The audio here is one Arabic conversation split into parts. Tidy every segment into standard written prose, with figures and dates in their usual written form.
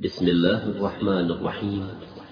بسم الله الرحمن الرحيم.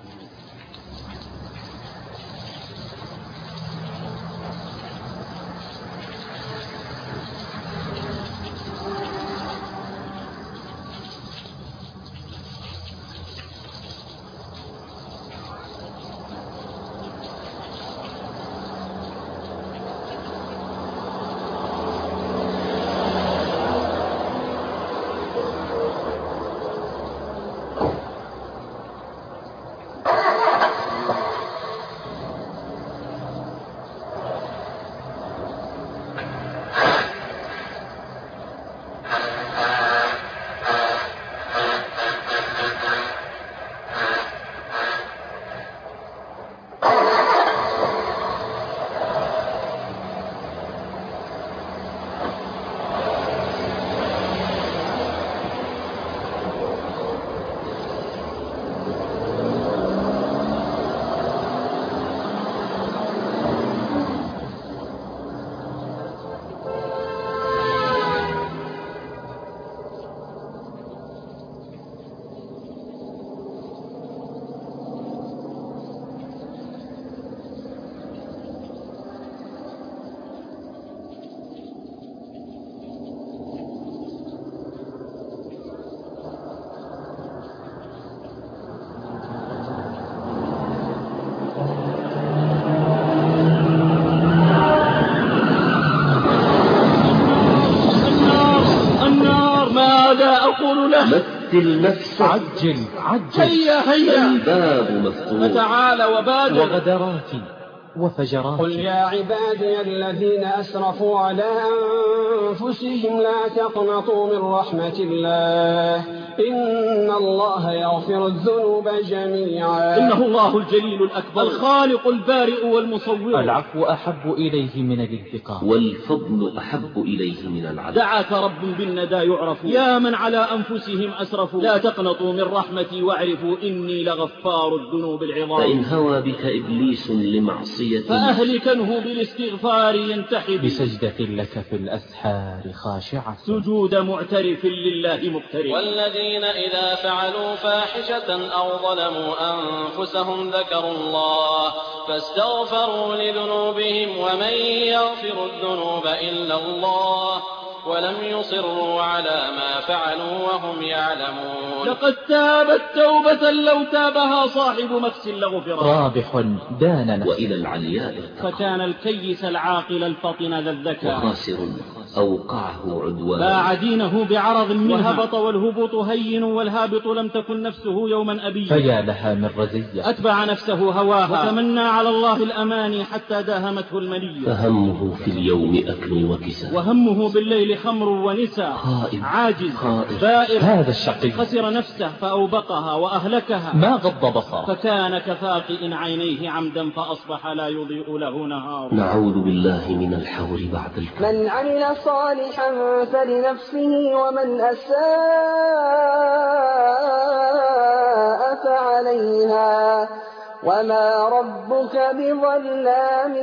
مثل نفسك. عجل هيا الباب مفتوح، فتعال وبادر. وغدراتي وفجراتي. قل يا عبادي الذين أسرفوا على أنفسهم لا تقنطوا من رحمة الله إن الله يغفر الذنوب جميعا إنه الله الجليل الأكبر الخالق البارئ والمصور. العفو أحب إليه من الانتقام، والفضل أحب إليه من العدل. دعاك رب بالندى يعرف يا من على أنفسهم أسرفوا لا تقنطوا من رحمتي واعرفوا إني لغفار الذنوب العظام. فإن هوى بك إبليس لمعصية فأهلكنه بالاستغفار ينتحب، بسجدة لك في الأسحار خاشعة، سجود معترف لله مقترب. والذين إذا فعلوا فاحشة أو ظلموا أنفسهم ذكروا الله فاستغفروا لذنوبهم ومن يغفر الذنوب إلا الله ولم يصروا على ما فعلوا وهم يعلمون. لقد تابت توبة لو تابها صاحب مكس لغفر. رابح دان نفسه وإلى العلياء فكان الكيس العاقل الفطن ذا الذكاء. وخاسر أوقعه عدوان. باع دينه بعرض منها. وهبط والهبوط هين والهابط لم تكن نفسه يوما أبيا. فيا لها من رزية. أتبع نفسه هواها وتمنى على الله الأماني حتى داهمته المنية. فهمه في اليوم أكل وكسى، وهمه بالليل خمر ونساء. عاجز بائر هذا الشقي خسر نفسه فأوبقها وأهلكها. ما غض بصره فكان كفاقئ عينيه عمدا فأصبح لا يضيء له نهار. نعوذ بالله من الحور بعد الكفر. من عمل صالحا فلنفسه ومن أساء فعليها وما ربك بظلام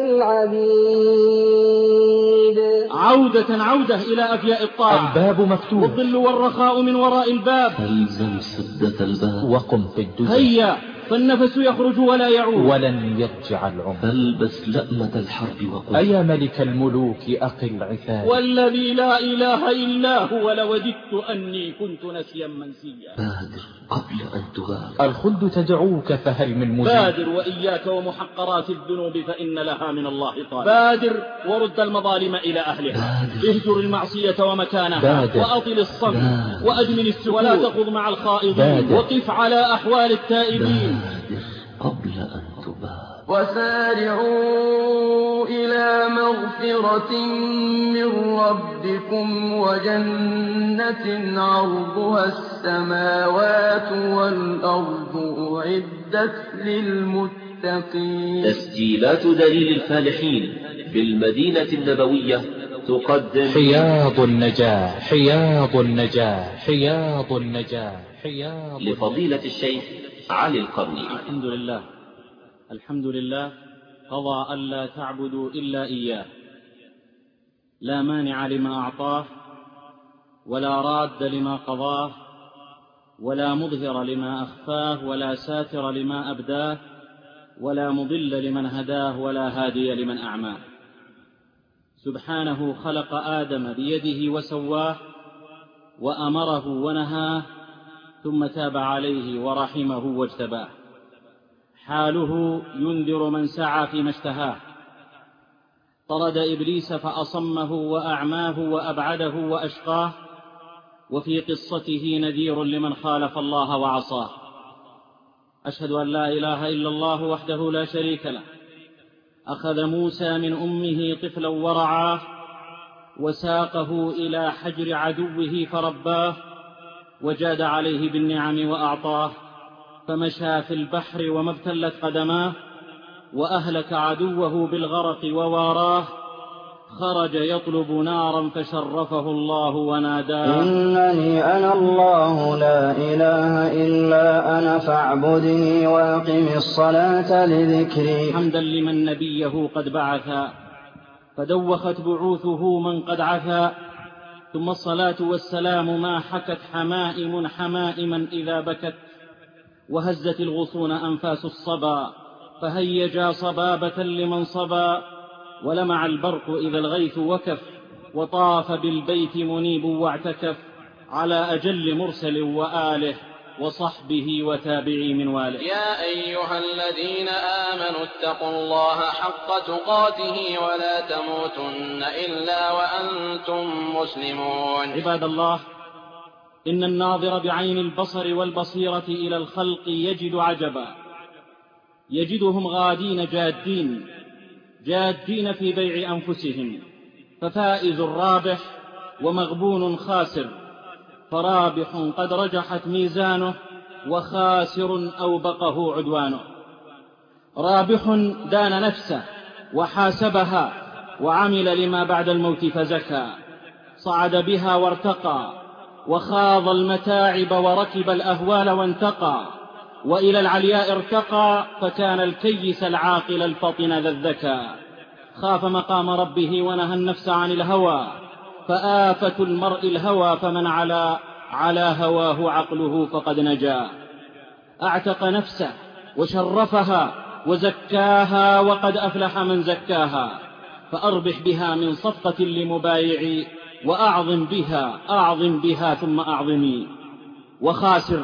للعبيد. عودة إلى أفياء الطاعة. الباب مفتوح والظل والرخاء من وراء الباب. فالزم سدة الباب وقم في الدجى. هيا فالنفس يخرج ولا يعود ولن يرجع العمر. فالبس لأمة الحرب وقل أيا ملك الملوك أقل عثار. والذي لا إله إلا هو لوددت أني كنت نسيا منسيا. بادر قبل أن تبادر. الخلد تدعوك فهل من مجيب. بادر وإياك ومحقرات الذنوب فإن لها من الله طالب. بادر ورد المظالم إلى أهلها. اهجر المعصية ومكانها. بادر وأطل الصمت وأدمن السكوت ولا تخض مع الخائضين. وقف على أحوال التائبين. بادر قبل أن تبادر. وسارعوا إلى مغفرة من ربكم وجنة عرضها السماوات والأرض أعدت للمتقين. تسجيلات دليل الفالحين بالمدينة النبوية تقدم حياض النجاة حياض النجاة حياض النجاة حياض لفضيلة الشيخ علي القرني. الحمد لله قضى ألا تعبدوا إلا إياه لا مانع لما أعطاه ولا راد لما قضاه ولا مظهر لما أخفاه، ولا ساتر لما أبداه، ولا مضل لمن هداه، ولا هادي لمن أعماه. سبحانه خلق آدم بيده وسواه، وأمره ونهاه، ثم تاب عليه ورحمه واجتباه. حاله ينذر من سعى فيما اشتهاه، طرد إبليس فأصمه وأعماه وأبعده وأشقاه، وفي قصته نذير لمن خالف الله وعصاه. أشهد أن لا إله إلا الله وحده لا شريك له، أخذ موسى من أمه طفلا ورعاه، وساقه إلى حجر عدوه فرباه، وجاد عليه بالنعم وأعطاه، فمشى في البحر وما ابتلت قدماه، وأهلك عدوه بالغرق وواراه. خرج يطلب نارا فشرفه الله وناداه: إنني أنا الله لا إله إلا أنا فاعبدني وأقم الصلاة لذكري. حمدا لمن نبيه قد بعثا، فدوخت بعوثه من قد عثا. ثم الصلاة والسلام ما حكت حمائم حمائما إذا بكت، وهزت الغصون أنفاس الصبا، فهيجا صبابة لمن صبا. ولمع البرق إذا الغيث وكف، وطاف بالبيت منيب واعتكف، على أجل مرسل وآله وصحبه وتابعي من واله. يا أيها الذين آمنوا اتقوا الله حق تقاته ولا تموتن إلا وأنتم مسلمون. عباد الله، إن الناظر بعين البصر والبصيرة إلى الخلق يجد عجبا، يجدهم غادين جادين في بيع أنفسهم، ففائز رابح ومغبون خاسر، فرابح قد رجحت ميزانه، وخاسر أوبقه عدوانه. رابح دان نفسه وحاسبها، وعمل لما بعد الموت فزكى، صعد بها وارتقى، وخاض المتاعب وركب الأهوال وانتقى، وإلى العلياء ارتقى، فكان الكيس العاقل الفطن ذا الذكى. خاف مقام ربه ونهى النفس عن الهوى، فآفة المرء الهوى، فمن على هواه عقله فقد نجا. أعتق نفسه وشرفها وزكاها، وقد أفلح من زكاها. فأربح بها من صفقة لمبايعي، وأعظم بها ثم أعظمي. وخاسر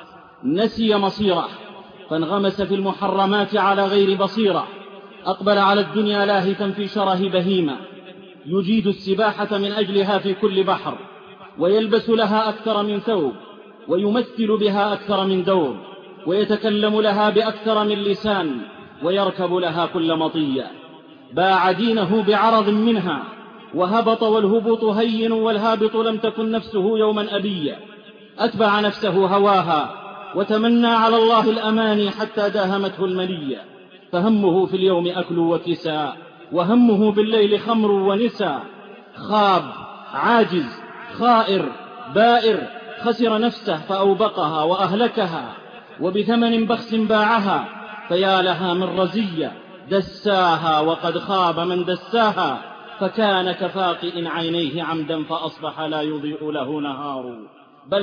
نسي مصيره، فانغمس في المحرمات على غير بصيرة، أقبل على الدنيا لاهثا في شره بهيمة، يجيد السباحة من أجلها في كل بحر، ويلبس لها أكثر من ثوب، ويمثل بها أكثر من دور، ويتكلم لها بأكثر من لسان، ويركب لها كل مطية. باع دينه بعرض منها، وهبط، والهبوط هين، والهابط لم تكن نفسه يوما أبيا. أتبع نفسه هواها، وتمنى على الله الأماني، حتى داهمته المنية. فهمه في اليوم أكل وكساء، وهمه بالليل خمر ونساء. خاب، عاجز، خائر، بائر، خسر نفسه فأوبقها وأهلكها، وبثمن بخس باعها. فيا لها من رزية دساها، وقد خاب من دساها. فكان كفاقئ عينيه عمدا، فأصبح لا يضيء له نهار. بل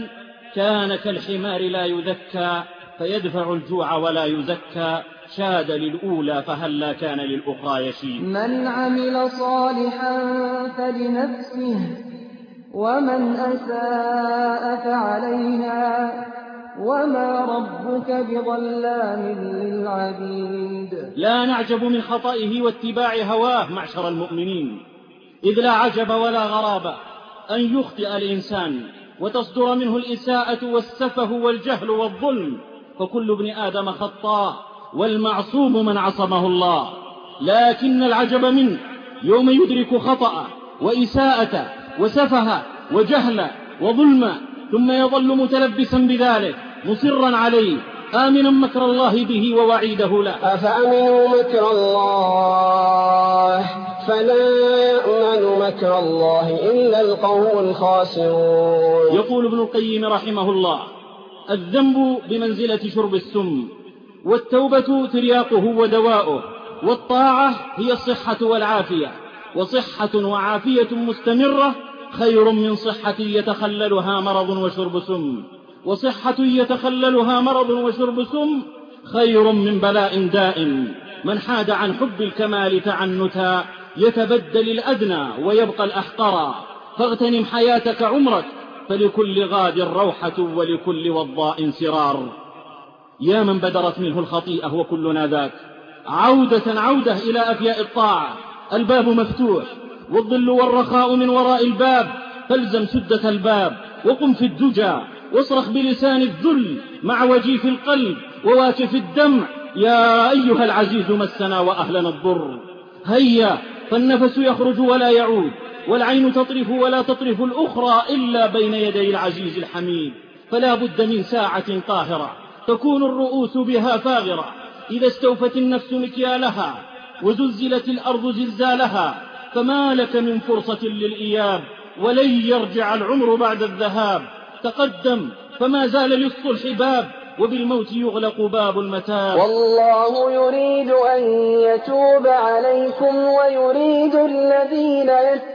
كان كالحمار لا يذكى، فيدفع الجوع ولا يزكى. شاد للأولى فهلا كان للأخرى يشيد. من عمل صالحا فلنفسه، ومن أساء فعليها، وما ربك بظلام للعبيد. لا نعجب من خطئه واتباع هواه معشر المؤمنين، إذ لا عجب ولا غرابة أن يخطئ الإنسان وتصدر منه الإساءة والسفه والجهل والظلم، فكل ابن آدم خطاء، والمعصوم من عصمه الله. لكن العجب منه يوم يدرك خطأ وإساءة وسفه وجهل وظلم، ثم يظل متلبسا بذلك مصرا عليه، آمنا مكر الله به ووعيده له. أفأمنوا مكر الله فلا يأمن مكر الله إلا القوم الخاسرون. يقول ابن القيم رحمه الله: الذنب بمنزلة شرب السم، والتوبة ترياقه ودواؤه، والطاعة هي الصحة والعافية، وصحة وعافية مستمرة خير من صحة يتخللها مرض وشرب سم. وصحة يتخللها مرض وشرب سم خير من بلاء دائم. من حاد عن حب الكمال تعنتا يتبدل الأدنى ويبقى الأحقرا. فاغتنم حياتك عمرك، فلكل غاد روحة ولكل وضاء سرار. يا من بدرت منه الخطيئة وكلنا ذاك، عودة إلى أفياء الطاعة. الباب مفتوح والظل والرخاء من وراء الباب، فالزم سدة الباب وقم في الدجى واصرخ بلسان الذل مع وجيف القلب وواكف الدمع. يا أيها العزيز مسنا وأهلنا الضر. هيا فالنفس يخرج ولا يعود، والعين تطرف ولا تطرف الأخرى إلا بين يدي العزيز الحميد. فلا بد من ساعة قاهرة تكون الرؤوس بها فاغرة، إذا استوفت النفس مكيالها وزلزلت الأرض زلزالها، فما لك من فرصة للإياب، ولن يرجع العمر بعد الذهاب. تقدم فما زال لص الحباب، وبالموت يغلق باب المتاب. والله يريد أن يتوب عليكم ويريد الذين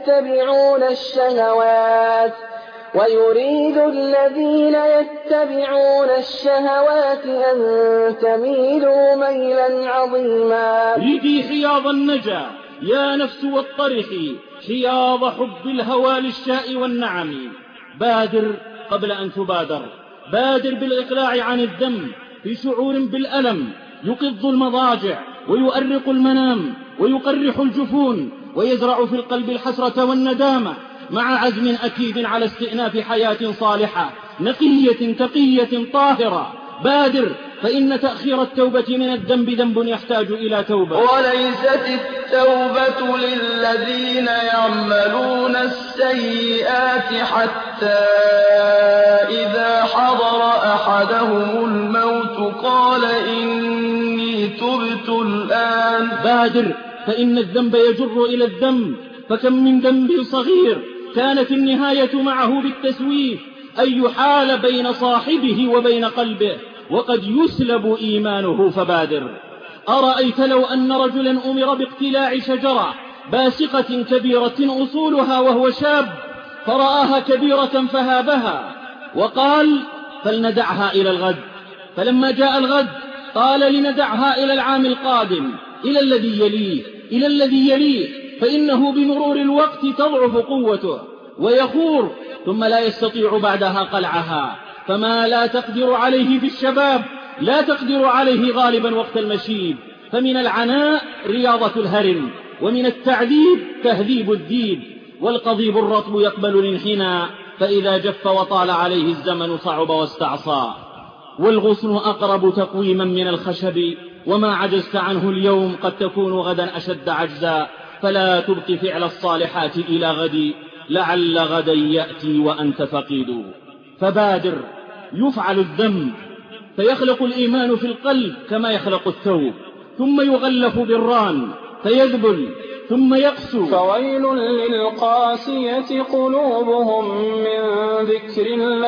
يتبعون الشهوات أن تميلوا ميلا عظيما. ردي حياض النجا يا نفس واطرحي حياض حب الهوى للشاء والنعم. بادر قبل أن تبادر، بادر بالإقلاع عن الذنب في شعور بالألم يقض المضاجع ويؤرق المنام ويقرح الجفون ويزرع في القلب الحسرة والندامة، مع عزم أكيد على استئناف حياة صالحة نقية تقية طاهرة. بادر فإن تأخير التوبة من الذنب ذنب يحتاج إلى توبة. وليست التوبة للذين يعملون السيئات حتى إذا حضر أحدهم الموت قال إني تبت الآن. بادر فإن الذنب يجر إلى الذنب، فكم من ذنب صغير كانت النهاية معه بالتسويف، أن يحال بين صاحبه وبين قلبه وقد يسلب إيمانه. فبادر. أرأيت لو أن رجلا أمر باقتلاع شجرة باسقة كبيرة أصولها وهو شاب، فرآها كبيرة فهابها وقال فلندعها إلى الغد، فلما جاء الغد قال لندعها إلى العام القادم، إلى الذي يليه، فإنه بمرور الوقت تضعف قوته ويخور ثم لا يستطيع بعدها قلعها. فما لا تقدر عليه في الشباب لا تقدر عليه غالبا وقت المشيب. فمن العناء رياضة الهرم، ومن التعذيب تهذيب الديب. والقضيب الرطب يقبل الانحناء، فإذا جف وطال عليه الزمن صعب واستعصى. والغصن أقرب تقويما من الخشب، وما عجزت عنه اليوم قد تكون غدا أشد عجزا. فلا تبق فعل الصالحات إلى غد، لعل غدا يأتي وأنت فقيد. فبادر. يفعل الذنب فيخلق الإيمان في القلب كما يخلق الثوب، ثم يغلف بالران فيذبل ثم يقسو. فويل للقاسية قلوبهم من ذكر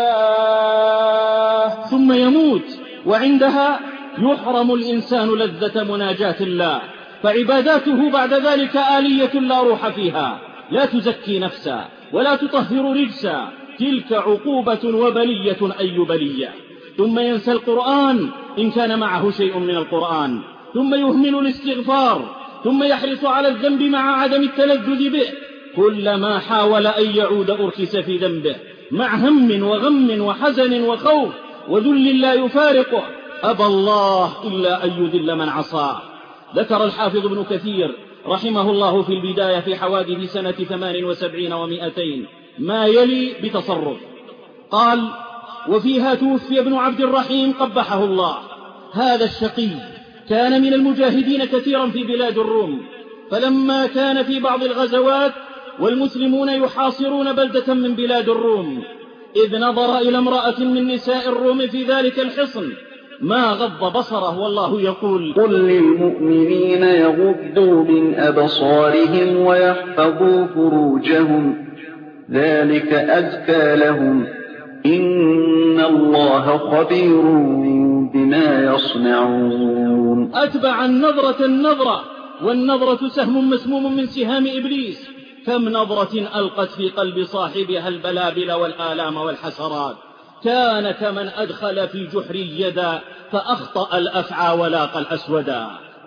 الله. ثم يموت، وعندها يحرم الإنسان لذة مناجاة الله، فعباداته بعد ذلك آلية لا روح فيها، لا تزكي نفسا ولا تطهر رجسا. تلك عقوبة وبلية أي بلية. ثم ينسى القرآن إن كان معه شيء من القرآن، ثم يهمل الاستغفار، ثم يحرص على الذنب مع عدم التلذذ به. كلما حاول أن يعود أركس في ذنبه، مع هم وغم وحزن وخوف وذل لا يفارقه. أبى الله إلا أن يذل من عصاه. ذكر الحافظ ابن كثير رحمه الله في البداية في حوادث سنة 78 و200 ما يلي بتصرف. قال: وفيها توفي ابن عبد الرحيم قبحه الله. هذا الشقي كان من المجاهدين كثيرا في بلاد الروم، فلما كان في بعض الغزوات والمسلمون يحاصرون بلدة من بلاد الروم، إذ نظر إلى امرأة من نساء الروم في ذلك الحصن ما غض بصره، والله يقول: قل للمؤمنين يغضوا من أبصارهم ويحفظوا فروجهم ذلك أزكى لهم إن الله خبير بما يصنعون. أتبع النظرة، والنظرة سهم مسموم من سهام إبليس. كم نظرة ألقت في قلب صاحبها البلابل والآلام والحسرات. كان كمن أدخل في جحر يدا فأخطأ الأفعى ولاق الأسودا.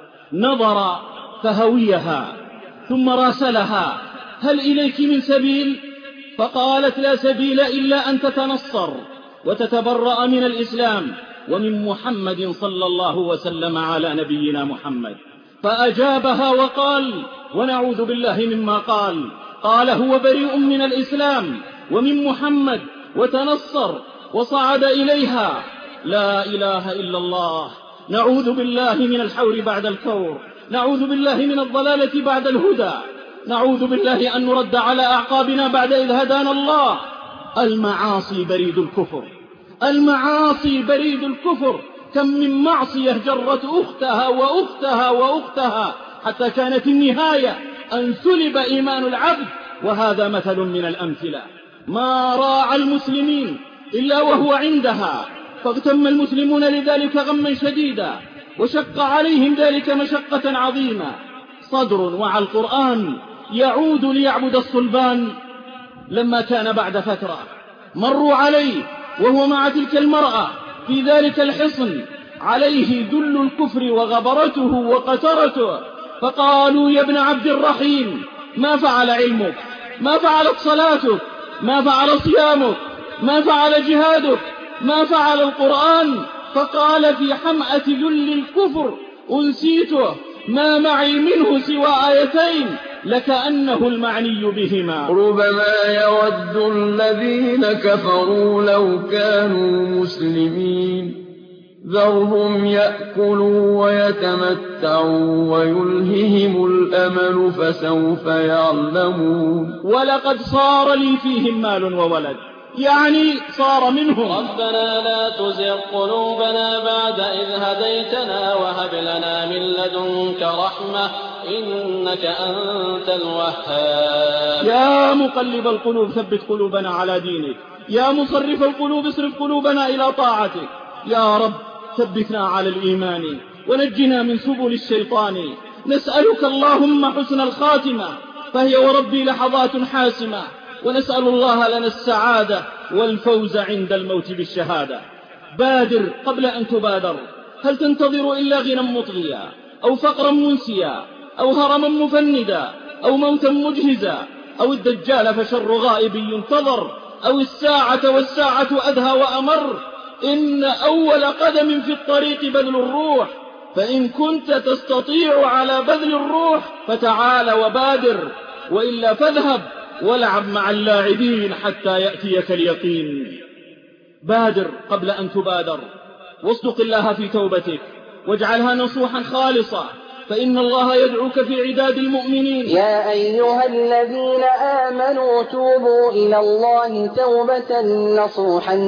نظر فهويها ثم راسلها: هل إليك من سبيل؟ فقالت: لا سبيل إلا أن تتنصر وتتبرأ من الإسلام ومن محمد صلى الله وسلم على نبينا محمد. فأجابها وقال: ونعوذ بالله مما قال. قال: هو بريء من الإسلام ومن محمد، وتنصر وصعد إليها. لا إله إلا الله. نعوذ بالله من الحور بعد الكور، نعوذ بالله من الضلالة بعد الهدى، نعوذ بالله أن نرد على أعقابنا بعد إذ هدانا الله. المعاصي بريد الكفر، المعاصي بريد الكفر. كم من معصية جرت أختها وأختها وأختها حتى كانت النهاية أن سلب إيمان العبد. وهذا مثل من الأمثلة. ما راعى المسلمين إلا وهو عندها، فاغتم المسلمون لذلك غما شديدا، وشق عليهم ذلك مشقة عظيمة. صدر وعى القرآن يعود ليعبد الصلبان. لما كان بعد فترة مروا عليه وهو مع تلك المرأة في ذلك الحصن، عليه ذل الكفر وغبرته وقترته، فقالوا: يا ابن عبد الرحيم، ما فعل علمك؟ ما فعلت صلاتك؟ ما فعل صيامك؟ ما فعل جهادك؟ ما فعل القرآن؟ فقال في حمأة ذل الكفر: أنسيته، ما معي منه سوى آيتين لكأنه المعني بهما. ربما يود الذين كفروا لو كانوا مسلمين، ذرهم يأكلوا ويتمتعوا ويلههم الأمل فسوف يعلمون. ولقد صار لي فيهم مال وولد، يعني صار منهم. ربنا لا تزغ قلوبنا بعد إذ هديتنا وهب لنا من لدنك رحمة إنك أنت الوهاب. يا مقلب القلوب ثبت قلوبنا على دينك، يا مصرف القلوب اصرف قلوبنا إلى طاعتك. يا رب ثبتنا على الإيمان ونجنا من سبل الشيطان. نسألك اللهم حسن الخاتمة، فهي وربي لحظات حاسمة، ونسأل الله لنا السعادة والفوز عند الموت بالشهادة. بادر قبل أن تبادر. هل تنتظر إلا غنى مطغيا أو فقرا منسيا أو هرما مفندا أو موتا مجهزا أو الدجال فشر غائب ينتظر أو الساعة والساعة أدهى وأمر؟ إن أول قدم في الطريق بذل الروح، فإن كنت تستطيع على بذل الروح فتعال وبادر، وإلا فاذهب والعب مع اللاعبين حتى يأتيك اليقين. بادر قبل أن تبادر، واصدق الله في توبتك واجعلها نصوحا خالصة، فإن الله يدعوك في عداد المؤمنين. يا أيها الذين آمنوا توبوا إلى الله توبة نصوحا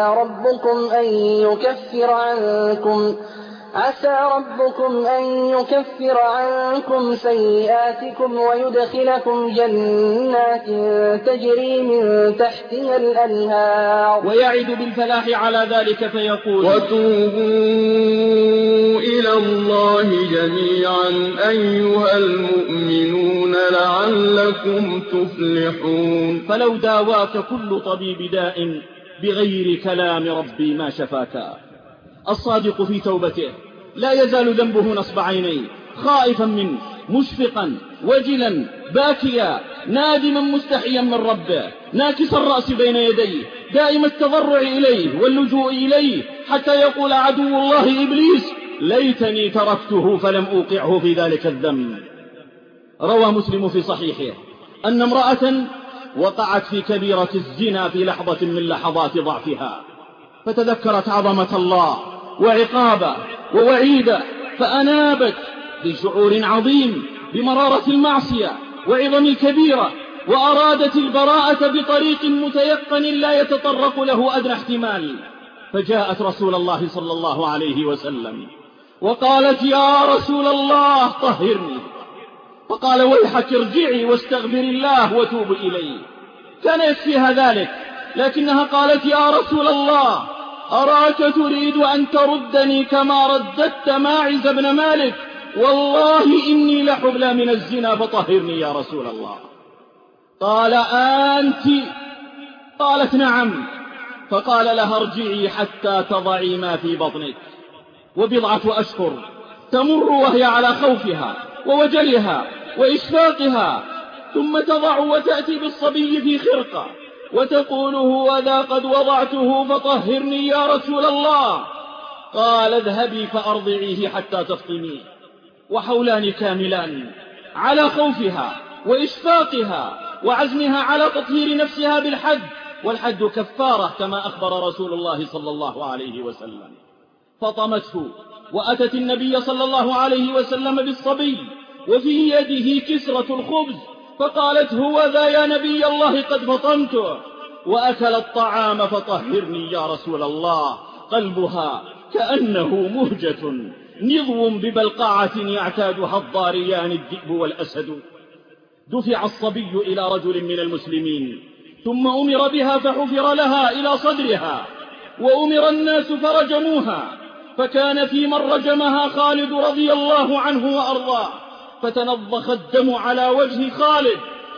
عسى ربكم أن يكفر عنكم سيئاتكم ويدخلكم جنات تجري من تحتها الأنهار، ويعد بالفلاح على ذلك فيقول: وتوبوا إلى الله جميعا أيها المؤمنون لعلكم تفلحون. فلو داواك كل طبيب داء بغير كلام ربي ما شفاك. الصادق في توبته لا يزال ذنبه نصب عينيه، خائفا منه، مشفقا، وجلا، باكيا، نادما مستحيا من ربه، ناكس الرأس بين يديه، دائم التضرع إليه واللجوء إليه، حتى يقول عدو الله إبليس: ليتني تركته فلم أوقعه في ذلك الذنب. روى مسلم في صحيحه أن امرأة وقعت في كبيرة الزنا في لحظة من لحظات ضعفها، فتذكرت عظمة الله وعقابه ووعيده، فأنابت بشعور عظيم بمرارة المعصية وعظم الكبيرة، وأرادت البراءة بطريق متيقن لا يتطرق له أدنى احتمال. فجاءت رسول الله صلى الله عليه وسلم وقالت: يا رسول الله طهرني. فقال: ويحك ارجعي واستغفري الله وتوبي إليه. كان يكفيها ذلك، لكنها قالت: يا رسول الله، أراك تريد أن تردني كما رددت ماعز بن مالك، والله إني لحبلى من الزنا فطهرني يا رسول الله. قال: أنت؟ قالت: نعم. فقال لها ارجعي حتى تضعي ما في بطنك. وبضعة أشهر تمر وهي على خوفها ووجلها وإشفاقها، ثم تضع وتأتي بالصبي في خرقة وتقول هوذا قد وضعته فطهرني يا رسول الله. قال اذهبي فأرضعيه حتى تفطميه. وحولان كاملان على خوفها وإشفاقها وعزمها على تطهير نفسها بالحد، والحد كفارة كما أخبر رسول الله صلى الله عليه وسلم. فطمته وأتت النبي صلى الله عليه وسلم بالصبي وفي يده كسرة الخبز، فقالت هوذا يا نبي الله قد فطمته. وأكل الطعام فطهرني يا رسول الله. قلبها كأنه مهجة نضو ببلقعة يعتادها الضاريان الذئب والأسد. دفع الصبي إلى رجل من المسلمين، ثم أمر بها فحفر لها إلى صدرها، وأمر الناس فرجموها. فكان في من رجمها خالد رضي الله عنه وأرضاه، فتنضخ الدم على وجه خالد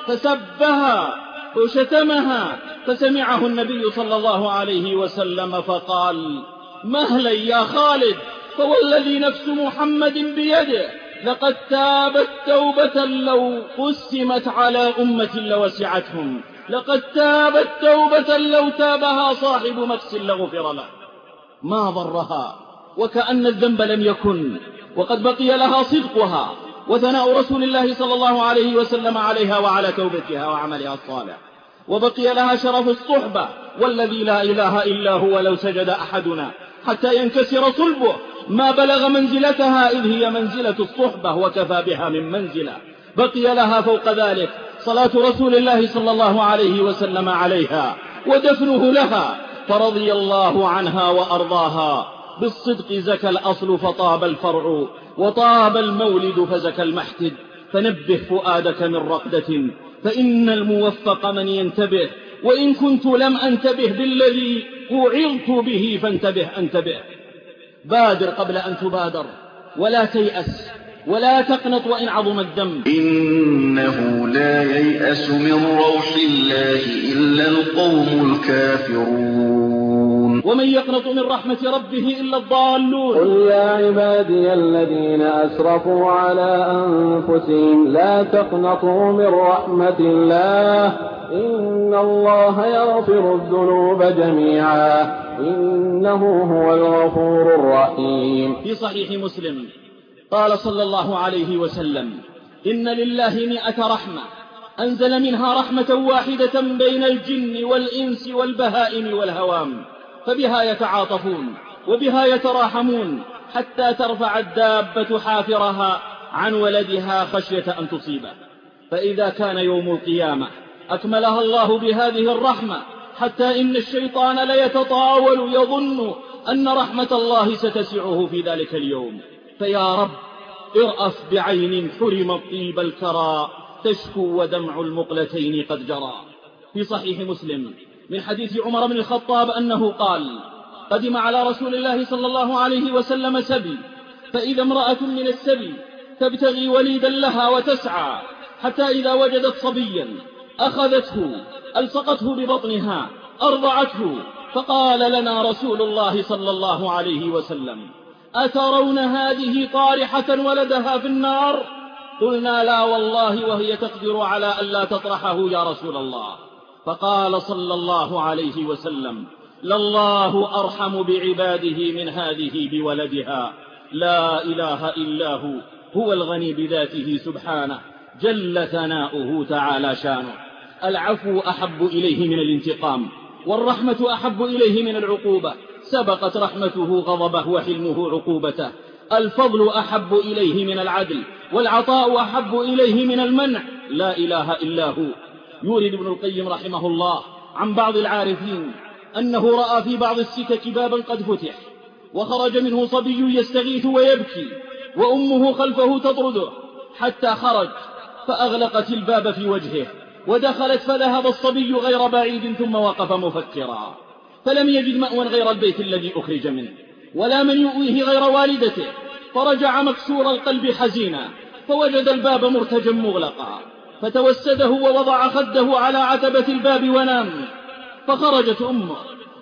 فسبها وشتمها، فسمعه النبي صلى الله عليه وسلم فقال مهلا يا خالد، فوالذي نفس محمد بيده لقد تابت توبة لو قسمت على أمة لوسعتهم، لقد تابت توبة لو تابها صاحب مكس لغفر له. ما ضرها وكأن الذنب لم يكن، وقد بقي لها صدقها وثناء رسول الله صلى الله عليه وسلم عليها وعلى توبتها وعملها الصالح، وبقي لها شرف الصحبة، والذي لا إله إلا هو لو سجد أحدنا حتى ينكسر صلبه ما بلغ منزلتها، إذ هي منزلة الصحبة وكفى بها من منزلة. بقي لها فوق ذلك صلاة رسول الله صلى الله عليه وسلم عليها ودفنه لها، فرضي الله عنها وأرضاها. بالصدق زكى الأصل فطاب الفرع، وطاب المولد فزكى المحتد. فنبه فؤادك من رقدة، فإن الموفق من ينتبه، وإن كنت لم أنتبه بالذي وعظت به فانتبه أنتبه. بادر قبل أن تبادر، ولا تيأس ولا تقنط وإن عظم الذنب. إنه لا ييأس من روح الله إلا القوم الكافرون. ومن يقنط من رحمة ربه إلا الضالون. قل يا عبادي الذين أسرفوا على أنفسهم لا تقنطوا من رحمة الله، إن الله يغفر الذنوب جميعا إنه هو الغفور الرحيم. في صحيح مسلم قال صلى الله عليه وسلم إن لله 100 رحمة أنزل منها رحمة واحدة بين الجن والإنس والبهائم والهوام، فبها يتعاطفون وبها يتراحمون حتى ترفع الدابة حافرها عن ولدها خشية أن تصيبه. فإذا كان يوم القيامة أكملها الله بهذه الرحمة، حتى إن الشيطان ليتطاول يظن أن رحمة الله ستسعه في ذلك اليوم. فيا رب ارأف بعين حرم طيب الكرى، تشكو ودمع المقلتين قد جرى. في صحيح مسلم من حديث عمر بن الخطاب أنه قال قدم على رسول الله صلى الله عليه وسلم سبي، فإذا امرأة من السبي تبتغي وليدا لها وتسعى، حتى إذا وجدت صبيا أخذته ألصقته ببطنها أرضعته، فقال لنا رسول الله صلى الله عليه وسلم أترون هذه طارحة ولدها في النار؟ قلنا لا والله، وهي تقدر على ألا تطرحه يا رسول الله. فقال صلى الله عليه وسلم لله أرحم بعباده من هذه بولدها، لا إله إلا هو الغني بذاته سبحانه جل ثناؤه تعالى شانه. العفو أحب إليه من الانتقام، والرحمة أحب إليه من العقوبة، سبقت رحمته غضبه وحلمه عقوبته. الفضل أحب إليه من العدل، والعطاء أحب إليه من المنع، لا إله إلا هو. يورد ابن القيم رحمه الله عن بعض العارفين أنه رأى في بعض السكك بابا قد فتح، وخرج منه صبي يستغيث ويبكي، وأمه خلفه تطرده، حتى خرج فأغلقت الباب في وجهه، ودخلت فذهب الصبي غير بعيد، ثم وقف مفكرا، فلم يجد مأوى غير البيت الذي أخرج منه، ولا من يؤويه غير والدته، فرجع مكسور القلب حزينا، فوجد الباب مرتجا مغلقا، فتوسده ووضع خده على عتبة الباب ونام. فخرجت أمه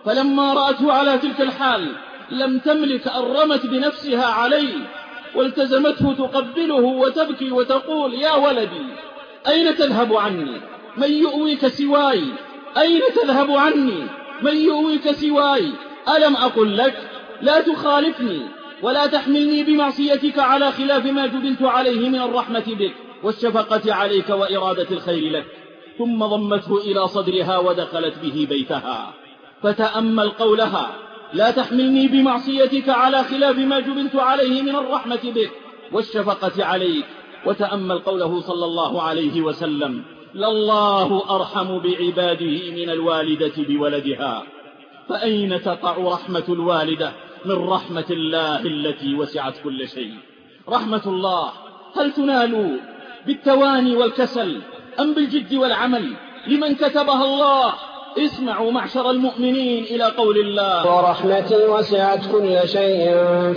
فلما رأته على تلك الحال لم تملك أن رمت بنفسها عليه، والتزمته تقبله وتبكي وتقول: يا ولدي، أين تذهب عني؟ من يؤويك سواي؟ أين تذهب عني؟ من يؤويك سواي؟ ألم أقل لك لا تخالفني ولا تحملني بمعصيتك على خلاف ما جبلت عليه من الرحمة بك والشفقة عليك وإرادة الخير لك؟ ثم ضمته إلى صدرها ودخلت به بيتها. فتأمل قولها: لا تحملني بمعصيتك على خلاف ما جبلت عليه من الرحمة بك والشفقة عليك. وتأمل قوله صلى الله عليه وسلم: لله أرحم بعباده من الوالدة بولدها. فأين تقع رحمة الوالدة من رحمة الله التي وسعت كل شيء؟ رحمة الله هل تنال بالتواني والكسل أم بالجد والعمل؟ لمن كتبها الله؟ اسمعوا معشر المؤمنين إلى قول الله: ورحمتي وسعت كل شيء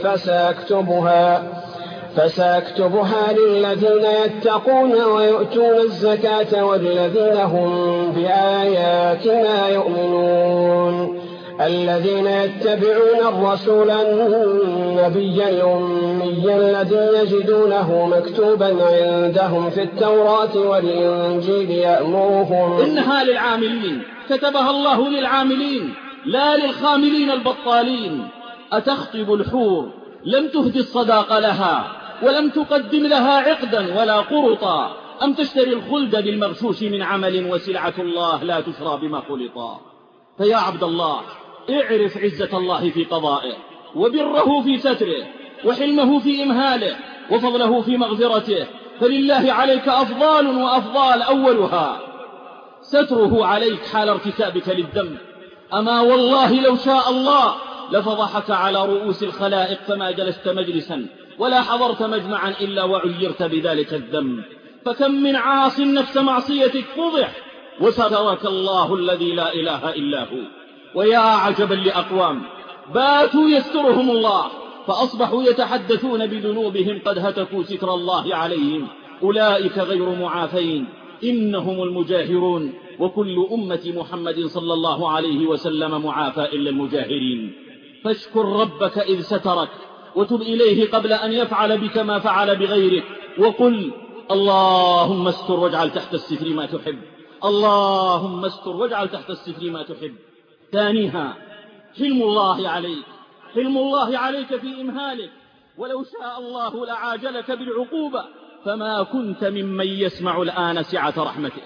فسأكتبها للذين يتقون ويؤتون الزكاة والذين هم بآياتنا يؤمنون. الذين يتبعون الرسول النبي الأمي الذي يجدونه مكتوبا عندهم في التوراة والإنجيل يأمرهم. إنها للعاملين، كتبها الله للعاملين لا للخاملين البطالين. أتخطب الحور لم تهدي الصداق لها ولم تقدم لها عقدا ولا قرطا؟ أم تشتري الخلد بالمغشوش من عمل وسلعة الله لا تشرى بما خلطا؟ فيا عبد الله، اعرف عزة الله في قضائه، وبره في ستره، وحلمه في إمهاله، وفضله في مغفرته. فلله عليك أفضال وأفضال، أولها ستره عليك حال ارتكابك للذنب. أما والله لو شاء الله لفضحك على رؤوس الخلائق، فما جلست مجلسا ولا حضرت مجمعا إلا وعيرت بذلك الذنب. فكم من عاص نفس معصيتك فضح وسترك الله الذي لا إله إلا هو. ويا عجبا لأقوام باتوا يسترهم الله فأصبحوا يتحدثون بذنوبهم قد هتكوا ستر الله عليهم. أولئك غير معافين، إنهم المجاهرون، وكل أمة محمد صلى الله عليه وسلم معافى إلا المجاهرين. فاشكر ربك إذ سترك، وتب إليه قبل أن يفعل بك ما فعل بغيرك، وقل: اللهم استر واجعل تحت الستر ما تحب. اللهم استر واجعل تحت الستر ما تحب. ثانيها حلم الله عليك، حلم الله عليك في إمهالك، ولو شاء الله لعاجلك بالعقوبة فما كنت ممن يسمع الآن سعة رحمته.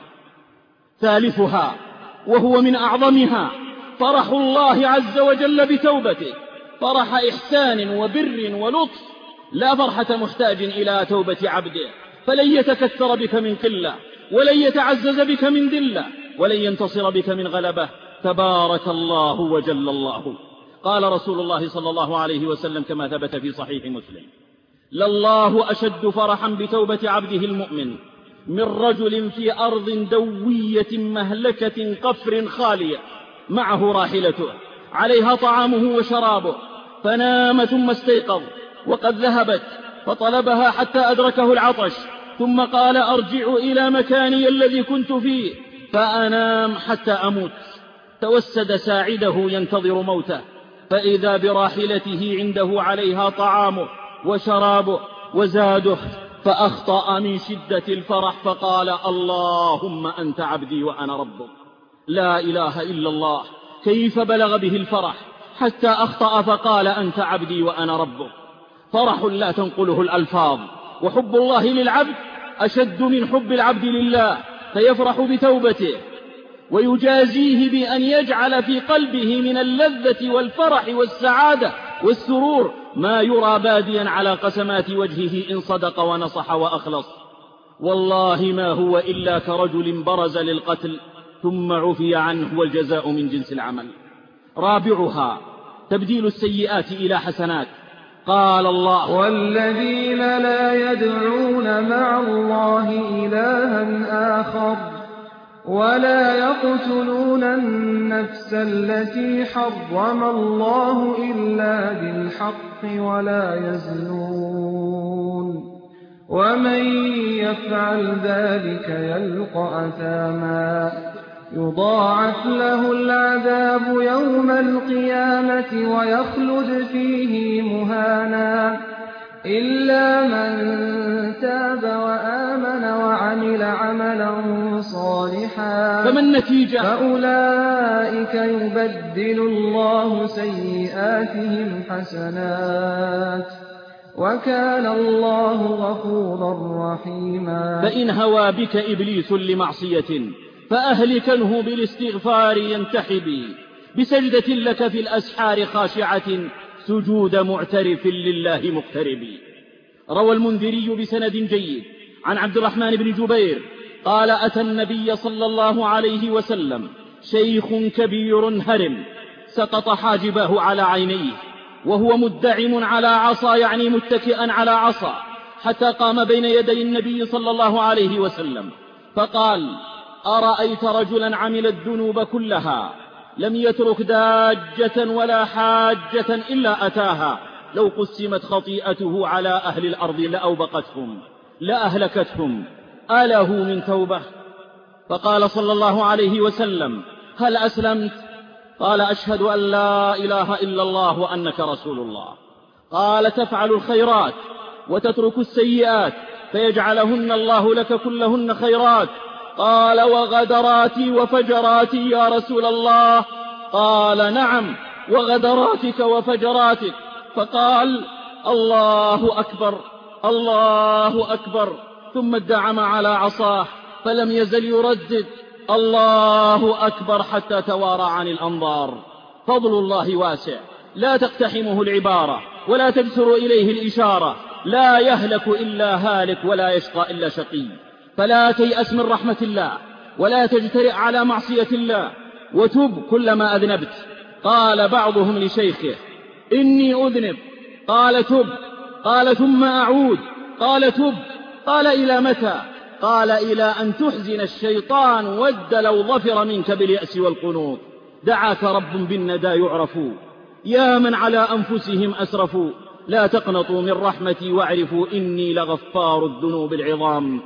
ثالثها وهو من أعظمها فرح الله عز وجل بتوبته، فرح إحسان وبر ولطف، لا فرحة محتاج إلى توبة عبده، فلن يتكثر بك من قلة، ولن يتعزز بك من ذلة، ولن ينتصر بك من غلبة. تبارك الله وجل الله. قال رسول الله صلى الله عليه وسلم كما ثبت في صحيح مسلم: لله أشد فرحا بتوبة عبده المؤمن من رجل في أرض دوية مهلكة قفر خالية معه راحلته عليها طعامه وشرابه، فنام ثم استيقظ وقد ذهبت فطلبها حتى أدركه العطش، ثم قال: أرجع إلى مكاني الذي كنت فيه فأنام حتى أموت. توسد ساعده ينتظر موته، فإذا براحلته عنده عليها طعامه وشرابه وزاده، فأخطأ من شدة الفرح فقال: اللهم أنت عبدي وأنا ربك. لا إله إلا الله، كيف بلغ به الفرح حتى أخطأ فقال: أنت عبدي وأنا ربك. فرح لا تنقله الألفاظ، وحب الله للعبد أشد من حب العبد لله، فيفرح بتوبته ويجازيه بأن يجعل في قلبه من اللذة والفرح والسعادة والسرور ما يرى باديا على قسمات وجهه إن صدق ونصح وأخلص. والله ما هو إلا كرجل برز للقتل ثم عفي عنه، والجزاء من جنس العمل. رابعها تبديل السيئات إلى حسنات. قال الله: والذين لا يدعون مع الله إلها آخر ولا يقتلون النفس التي حرم الله إلا بالحق ولا يزنون ومن يفعل ذلك يلقى أثاما. يضاعف له العذاب يوم القيامة ويخلد فيه مهانا إلا من تاب وآمن وعمل عملا صالحا فما النتيجة؟ فأولئك يبدل الله سيئاتهم حسنات وكان الله غفورا رحيما. فإن هوى بك إبليس لمعصية فأهلكنه بالاستغفار ينتحب بسجدة لك في الأسحار خاشعة سجود معترف لله مقترب. روى المنذري بسند جيد عن عبد الرحمن بن جبير قال أتى النبي صلى الله عليه وسلم شيخ كبير هرم سقط حاجباه على عينيه وهو مدعم على عصا، يعني متكئا على عصا، حتى قام بين يدي النبي صلى الله عليه وسلم فقال: أرأيت رجلا عمل الذنوب كلها لم يترك داجة ولا حاجة إلا أتاها، لو قسمت خطيئته على أهل الأرض لأوبقتهم لأهلكتهم، أله من توبة؟ فقال صلى الله عليه وسلم: هل أسلمت؟ قال: أشهد أن لا إله إلا الله وأنك رسول الله. قال: تفعل الخيرات وتترك السيئات فيجعلهن الله لك كلهن خيرات. قال: وغدراتي وفجراتي يا رسول الله؟ قال: نعم، وغدراتك وفجراتك. فقال: الله أكبر الله أكبر، ثم ادعم على عصاه فلم يزل يردد: الله أكبر، حتى توارى عن الأنظار. فضل الله واسع لا تقتحمه العبارة ولا تجسر إليه الإشارة، لا يهلك إلا هالك ولا يشقى إلا شقي. فلا تيأس من رحمة الله ولا تجترئ على معصية الله، وتب كلما أذنبت. قال بعضهم لشيخه: إني أذنب. قال: تب. قال: ثم أعود. قال: تب. قال: إلى متى؟ قال: إلى أن تحزن الشيطان، ود لو ظفر منك باليأس والقنوط. دعاك رب بالندى يعرف، يا من على أنفسهم أسرفوا، لا تقنطوا من رحمتي واعرفوا إني لغفار الذنوب العظام.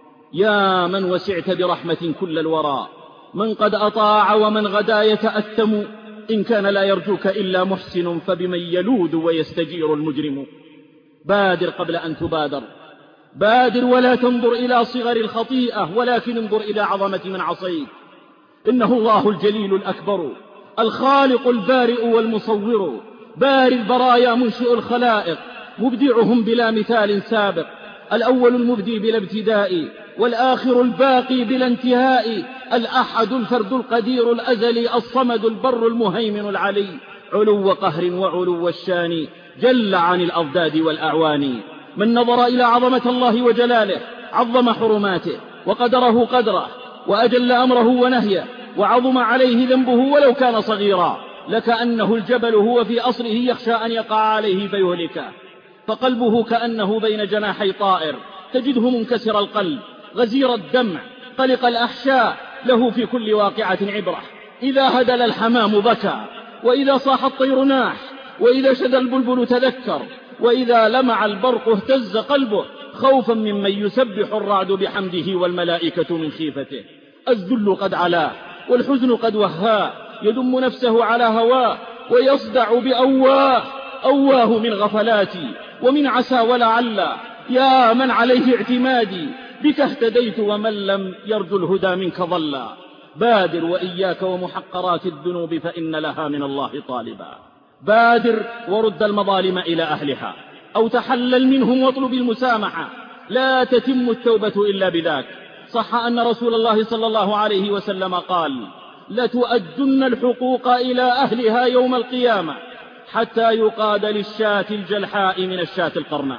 يا من وسعت برحمة كل الورى، من قد أطاع ومن غدا يتأثم، إن كان لا يرجوك إلا محسن فبمن يلوذ ويستجير المجرم. بادر قبل أن تبادر، بادر ولا تنظر إلى صغر الخطيئة ولكن انظر إلى عظمة من عصيت. إنه الله الجليل الأكبر، الخالق البارئ والمصور، باري البرايا منشئ الخلائق، مبدعهم بلا مثال سابق، الأول المبدي بلا ابتداء، والآخر الباقي بلا انتهاء، الأحد الفرد القدير الأزلي، الصمد البر المهيمن العلي، علو قهر وعلو الشان، جل عن الأضداد والأعوان. من نظر إلى عظمة الله وجلاله عظم حرماته وقدره قدره وأجل أمره ونهيه، وعظم عليه ذنبه ولو كان صغيرا، لكأنه الجبل هو في أصله يخشى أن يقع عليه فيهلكه، فقلبه كأنه بين جناحي طائر، تجده منكسر القلب غزير الدمع قلق الأحشاء، له في كل واقعة عبرة. إذا هدل الحمام بكى، وإذا صاح الطير ناح، وإذا شد البلبل تذكر، وإذا لمع البرق اهتز قلبه خوفا ممن يسبح الرعد بحمده والملائكة من خيفته. الذل قد علاه والحزن قد وهاه، يدم نفسه على هواه ويصدع بأواه، أواه من غفلاتي ومن عسى ولعل، يا من عليه اعتمادي، بك اهتديت ومن لم يرجو الهدى منك ضلا. بادر وإياك ومحقرات الذنوب فإن لها من الله طالبا. بادر ورد المظالم إلى أهلها، أو تحلل منهم واطلب المسامحة، لا تتم التوبة إلا بذاك. صح أن رسول الله صلى الله عليه وسلم قال: لتؤدن الحقوق إلى أهلها يوم القيامة حتى يقاد للشاة الجلحاء من الشاة القرناء.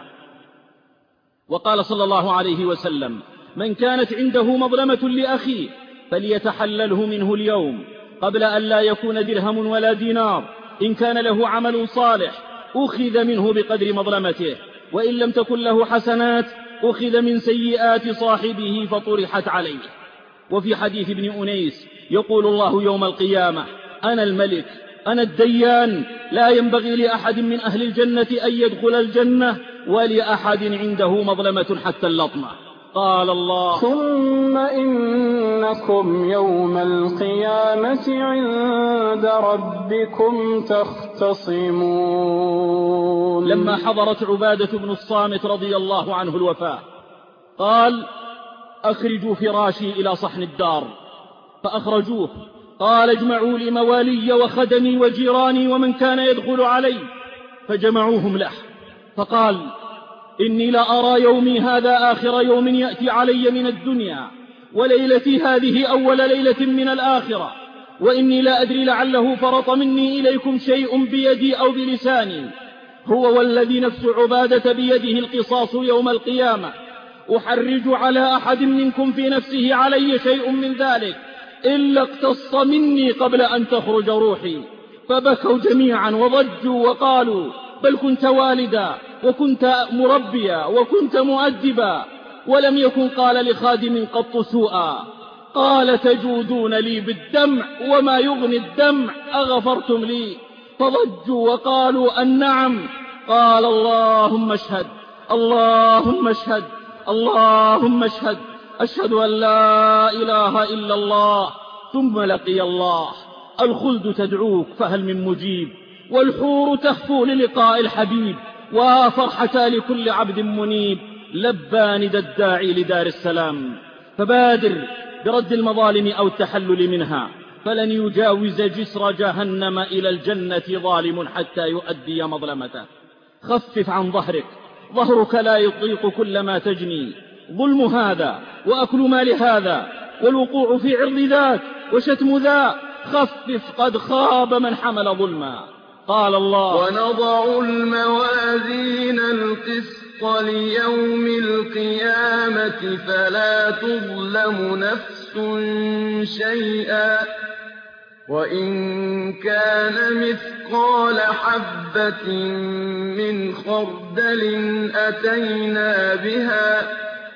وقال صلى الله عليه وسلم: من كانت عنده مظلمة لأخيه فليتحلله منه اليوم قبل أن لا يكون درهم ولا دينار، إن كان له عمل صالح أخذ منه بقدر مظلمته، وإن لم تكن له حسنات أخذ من سيئات صاحبه فطرحت عليه. وفي حديث ابن أنيس يقول الله يوم القيامة: أنا الملك أنا الديان، لا ينبغي لأحد من أهل الجنة أن يدخل الجنة ولأحد عنده مظلمة حتى اللطمة. قال الله: ثم إنكم يوم القيامة عند ربكم تختصمون. لما حضرت عبادة بن الصامت رضي الله عنه الوفاة قال: أخرجوا فراشي إلى صحن الدار، فأخرجوه. قال: اجمعوا لي موالي وخدمي وجيراني ومن كان يدخل علي، فجمعوهم له. فقال: إني لا أرى يومي هذا آخر يوم يأتي علي من الدنيا، وليلتي هذه أول ليلة من الآخرة، وإني لا أدري لعله فرط مني إليكم شيء بيدي أو بلساني. هو والذي نفس عبادة بيده القصاص يوم القيامة، أحرج على أحد منكم في نفسه علي شيء من ذلك إلا اقتص مني قبل أن تخرج روحي. فبكوا جميعا وضجوا وقالوا: بل كنت والدا وكنت مربيا وكنت مؤدبا، ولم يكن قال لخادم قط سوءا. قال: تجودون لي بالدمع وما يغني الدمع، أغفرتم لي؟ فضجوا وقالوا: النعم. قال: اللهم اشهد، اللهم اشهد، اللهم اشهد، أشهد أن لا إله إلا الله. ثم لقي الله. الخلد تدعوك فهل من مجيب، والحور تهفو للقاء الحبيب، وفرحتا لكل عبد منيب، لبى ندى الداعي لدار السلام. فبادر برد المظالم أو التحلل منها، فلن يجاوز جسر جهنم إلى الجنة ظالم حتى يؤدي مظلمته. خفف عن ظهرك، ظهرك لا يطيق كل ما تجني، ظلم هذا وأكل مال هذا والوقوع في عرض ذاك وشتم ذا. خفف، قد خاب من حمل ظلما. قال الله: ونضع الموازين القسط ليوم القيامة فلا تظلم نفس شيئا، وإن كان مثقال حبة من خردل أتينا بها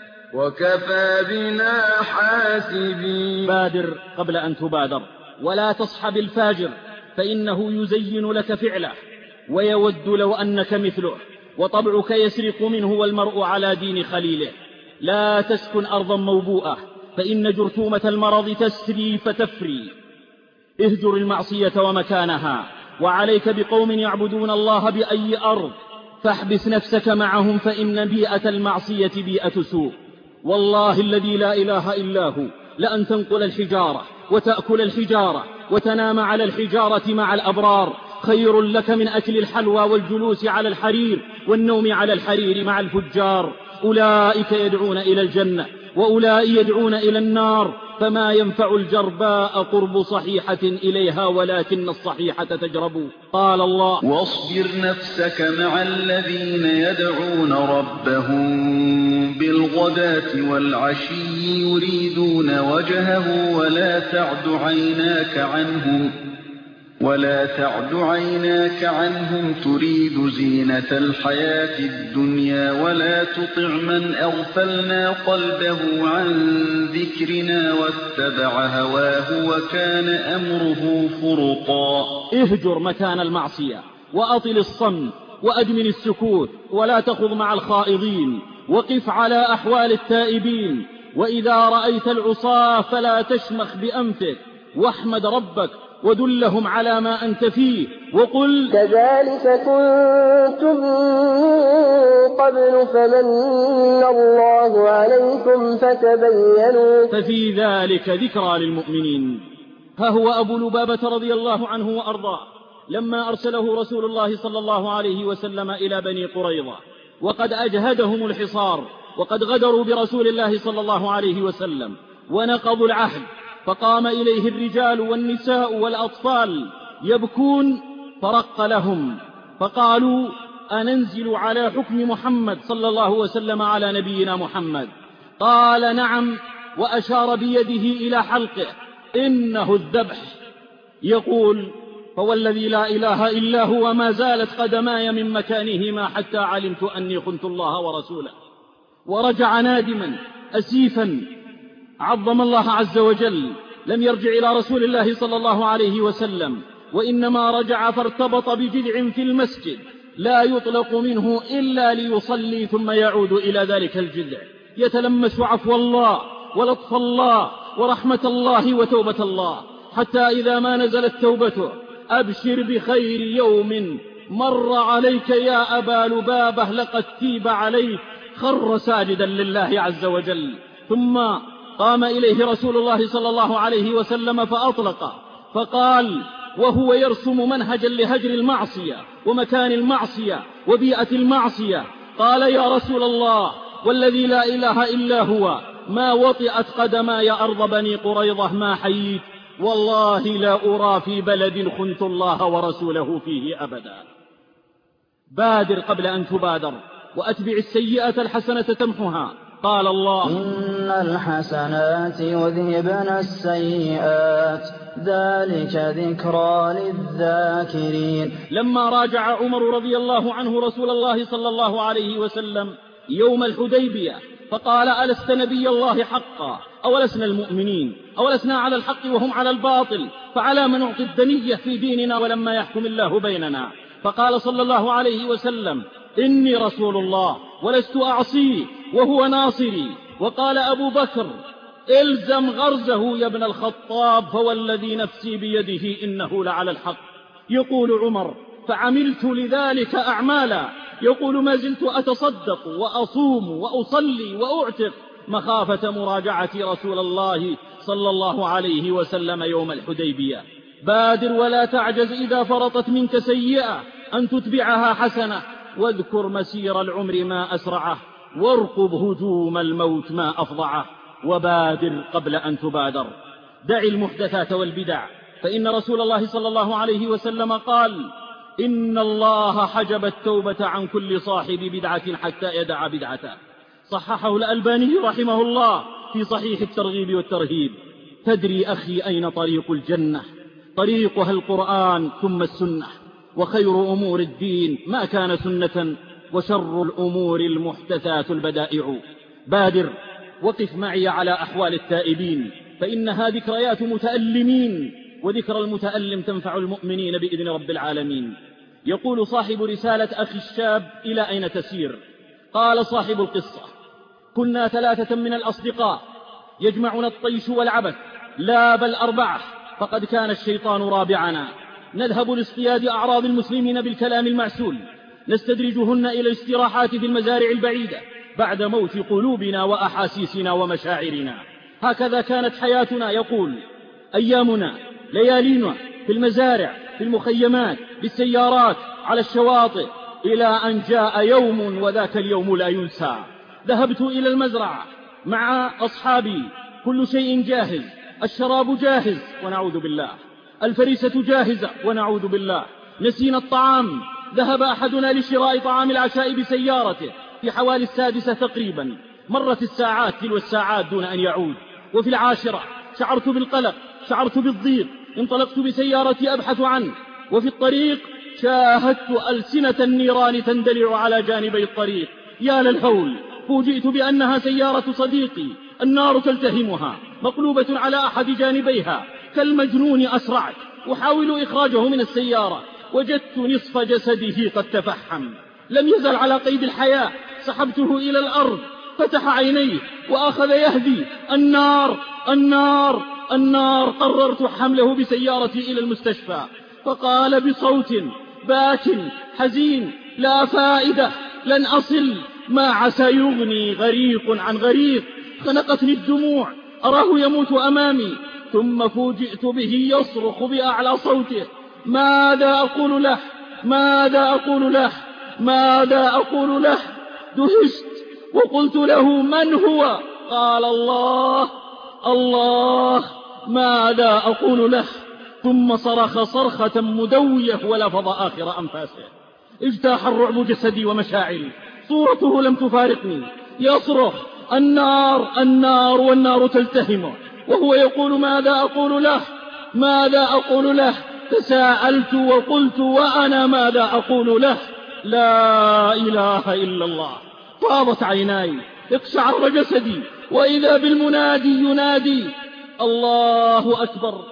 وكفى بنا حاسبين. بادر قبل أن تبادر، ولا تصحب الفاجر، فإنه يزين لك فعله ويود لو أنك مثله، وطبعك يسرق منه والمرء على دين خليله. لا تسكن أرضا موبوءة، فإن جرثومة المرض تسري فتفري. اهجر المعصية ومكانها، وعليك بقوم يعبدون الله بأي أرض، فاحبس نفسك معهم، فإن بيئة المعصية بيئة سوء. والله الذي لا إله إلا هو، لأن تنقل الحجارة وتأكل الحجارة وتنام على الحجارة مع الأبرار خير لك من أكل الحلوى والجلوس على الحرير والنوم على الحرير مع الفجار. أولئك يدعون إلى الجنة وأولئك يدعون إلى النار، فما ينفع الجرباء قرب صحيحة إليها ولكن الصحيحة تجرب. قال الله: واصبر نفسك مع الذين يدعون ربهم بالغداة والعشي يريدون وجهه ولا تعد عيناك عنهم تريد زينة الحياة الدنيا، ولا تطع من أغفلنا قلبه عن ذكرنا واتبع هواه وكان أمره فرطا. اهجر مكان المعصية وأطل الصمت وأدمن السكوت، ولا تخض مع الخائضين، وقف على أحوال التائبين. وإذا رأيت العصاة فلا تشمخ بأنفك، واحمد ربك ودلهم على ما أنت فيه، وقل: كذلك كنتم قبل فمن الله عليكم فتبينوا. ففي ذلك ذكرى للمؤمنين. ها هو أبو لبابة رضي الله عنه وأرضاه لما أرسله رسول الله صلى الله عليه وسلم إلى بني قريظة، وقد أجهدهم الحصار، وقد غدروا برسول الله صلى الله عليه وسلم ونقضوا العهد، فقام إليه الرجال والنساء والأطفال يبكون، فرق لهم فقالوا: أننزل على حكم محمد صلى الله وسلم على نبينا محمد؟ قال: نعم، وأشار بيده إلى حلقه: إنه الذبح. يقول: فوالذي لا إله إلا هو ما زالت قدماي من مكانهما حتى علمت أني خنت الله ورسوله. ورجع نادما أسيفا، عظم الله عز وجل، لم يرجع إلى رسول الله صلى الله عليه وسلم، وإنما رجع فارتبط بجذع في المسجد لا يطلق منه إلا ليصلي ثم يعود إلى ذلك الجذع. يتلمس عفو الله ولطف الله ورحمة الله وتوبة الله، حتى إذا ما نزلت توبته: أبشر بخير يوم مر عليك يا أبا لبابة لقد تيب عليك، خر ساجدا لله عز وجل. ثم قام إليه رسول الله صلى الله عليه وسلم فأطلق فقال وهو يرسم منهجا لهجر المعصية ومكان المعصية وبيئة المعصية: قال يا رسول الله والذي لا إله إلا هو ما وطئت قدماي أرض بني قريظة ما حييت، والله لا أرى في بلد خنت الله ورسوله فيه أبدا. بادر قبل أن تبادر، وأتبع السيئة الحسنة تمحها. قال الله: إن الحسنات يذهبن السيئات ذلك ذكرى للذاكرين. لما راجع عمر رضي الله عنه رسول الله صلى الله عليه وسلم يوم الحديبية فقال: ألست نبي الله حقا؟ أولسنا المؤمنين؟ أولسنا على الحق وهم على الباطل؟ فعلى من نعطي الدنية في ديننا ولما يحكم الله بيننا؟ فقال صلى الله عليه وسلم: إني رسول الله ولست أعصيه وهو ناصري. وقال أبو بكر: إلزم غرزه يا ابن الخطاب فوالذي نفسي بيده إنه لعلى الحق. يقول عمر: فعملت لذلك أعمالا، يقول: ما زلت أتصدق وأصوم وأصلي وأعتق مخافة مراجعة رسول الله صلى الله عليه وسلم يوم الحديبية. بادر ولا تعجز إذا فرطت منك سيئة أن تتبعها حسنة، واذكر مسير العمر ما أسرعه، وارقب هجوم الموت ما أفضعه، وبادر قبل أن تبادر. دع المحدثات والبدع، فإن رسول الله صلى الله عليه وسلم قال: إن الله حجب التوبة عن كل صاحب بدعة حتى يدع بدعته. صححه الألباني رحمه الله في صحيح الترغيب والترهيب. تدري أخي أين طريق الجنة؟ طريقها القرآن ثم السنة، وخير أمور الدين ما كان سنة، وشر الأمور المحدثات البدائع. بادر، وقف معي على أحوال التائبين، فإنها ذكريات متألمين، وذكر المتألم تنفع المؤمنين بإذن رب العالمين. يقول صاحب رسالة أخي الشاب: إلى أين تسير؟ قال صاحب القصة: كنا 3 من الأصدقاء يجمعنا الطيش والعبث، لا بل 4، فقد كان الشيطان رابعنا. نذهب لاصطياد أعراض المسلمين بالكلام المعسول، نستدرجهن إلى الاستراحات في المزارع البعيدة بعد موت قلوبنا وأحاسيسنا ومشاعرنا. هكذا كانت حياتنا. يقول: أيامنا ليالينا في المزارع، في المخيمات، بالسيارات، على الشواطئ، إلى أن جاء يوم، وذاك اليوم لا ينسى. ذهبت إلى المزرعة مع أصحابي، كل شيء جاهز، الشراب جاهز ونعوذ بالله، الفريسة جاهزة ونعوذ بالله، نسينا الطعام. ذهب أحدنا لشراء طعام العشاء بسيارته في حوالي 6 تقريبا. مرت الساعات تلو الساعات دون أن يعود. وفي 10 شعرت بالقلق، شعرت بالضيق، انطلقت بسيارتي أبحث عنه. وفي الطريق شاهدت ألسنة النيران تندلع على جانبي الطريق. يا للهول، فوجئت بأنها سيارة صديقي، النار تلتهمها، مقلوبة على أحد جانبيها. كالمجنون أسرعت أحاول إخراجه من السيارة، وجدت نصف جسده قد تفحم، لم يزل على قيد الحياة. سحبته إلى الأرض، فتح عينيه وأخذ يهدي: النار النار النار. قررت حمله بسيارتي إلى المستشفى، فقال بصوت باك حزين: لا فائدة، لن أصل، ما عسى يغني غريق عن غريق. خنقتني الدموع، أراه يموت أمامي، ثم فوجئت به يصرخ بأعلى صوته: ماذا أقول له؟ ماذا أقول له؟ ماذا أقول له؟ دهشت وقلت له: من هو؟ قال: الله الله. ماذا أقول له؟ ثم صرخ صرخة مدوية ولفظ آخر أنفاسه. اجتاح الرعب جسدي ومشاعري، صورته لم تفارقني، يصرخ: النار النار، والنار تلتهمه، وهو يقول: ماذا أقول له؟ ماذا أقول له؟ تساءلت وقلت: وأنا ماذا أقول له؟ لا إله إلا الله. فاضت عيناي، اقشعر جسدي، وإذا بالمنادي ينادي: الله أكبر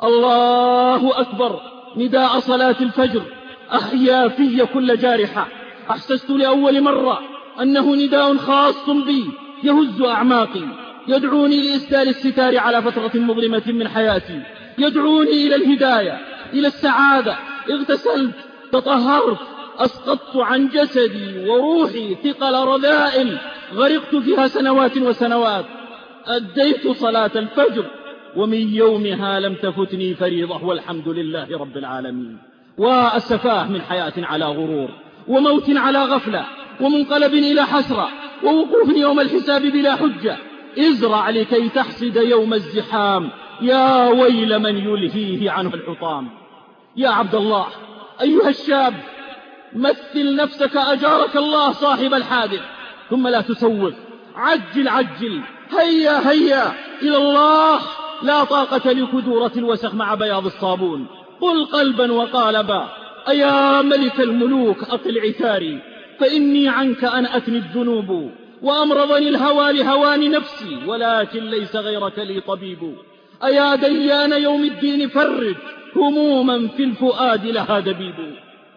الله أكبر. نداء صلاة الفجر أحيا في كل جارحة. أحسست لأول مرة أنه نداء خاص بي، يهز أعماقي، يدعوني لإسدال الستار على فترة مظلمة من حياتي، يدعوني إلى الهداية، إلى السعادة. اغتسلت، تطهرت، أسقطت عن جسدي وروحي ثقل رذائل غرقت فيها سنوات وسنوات. أديت صلاة الفجر، ومن يومها لم تفتني فريضة، والحمد لله رب العالمين. وأسفاه من حياة على غرور، وموت على غفلة، ومنقلب إلى حسرة، ووقوف يوم الحساب بلا حجة. ازرع لكي تحصد يوم الزحام، يا ويل من يلهيه عنه الحطام. يا عبد الله أيها الشاب، مثل نفسك أجارك الله صاحب الحادث، ثم لا تسوف، عجل عجل، هيا هيا إلى الله. لا طاقة لكدورة الوسخ مع بياض الصابون. قل قلبا وقالبا، أيا ملك الملوك أقل عثاري، فإني عنك أنأتني الذنوب، وأمرضني الهوى لهوان نفسي، ولكن ليس غيرك لي طبيب. أيا ديان يوم الدين فرج، هموما في الفؤاد لها دبيب.